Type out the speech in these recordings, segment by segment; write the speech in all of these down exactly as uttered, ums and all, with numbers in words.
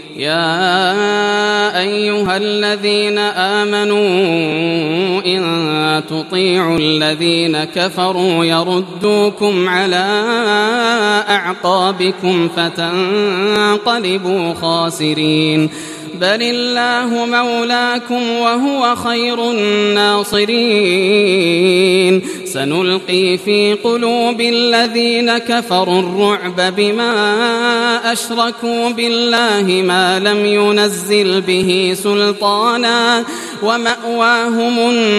يا أيها الذين آمنوا إن تطيعوا الذين كفروا يردوكم على أعقابكم فتنقلبوا خاسرين بل الله مولاكم وهو خير الناصرين سنلقي في قلوب الذين كفروا الرعب بما أشركوا بالله ما لم ينزل به سلطانا ومأواهم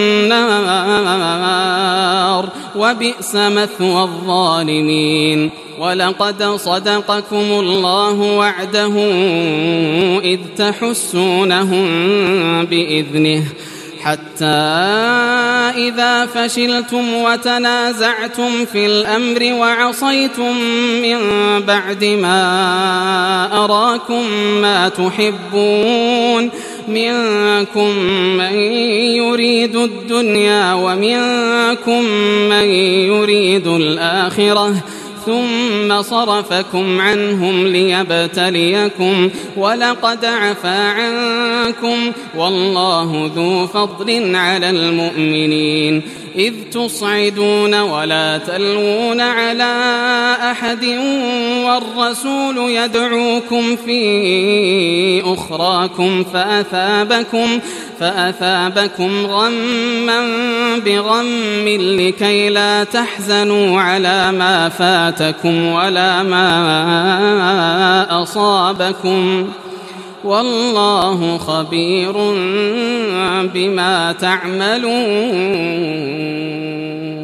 النار وبئس مثوى الظالمين ولقد صدقكم الله وعده إذ تحسونهم بإذنه حتى إذا فشلتم وتنازعتم في الأمر وعصيتم من بعد ما أراكم ما تحبون منكم من يريد الدنيا ومنكم من يريد الآخرة ثم صرفكم عنهم ليبتليكم ولقد عفا عنكم والله ذو فضل على المؤمنين إذ تصعدون ولا تلوون على أحد والرسول يدعوكم في أخراكم فأثابكم فأثابكم غما بغم لكي لا تحزنوا على ما فاتكم ولا ما أصابكم والله خبير بما تعملون.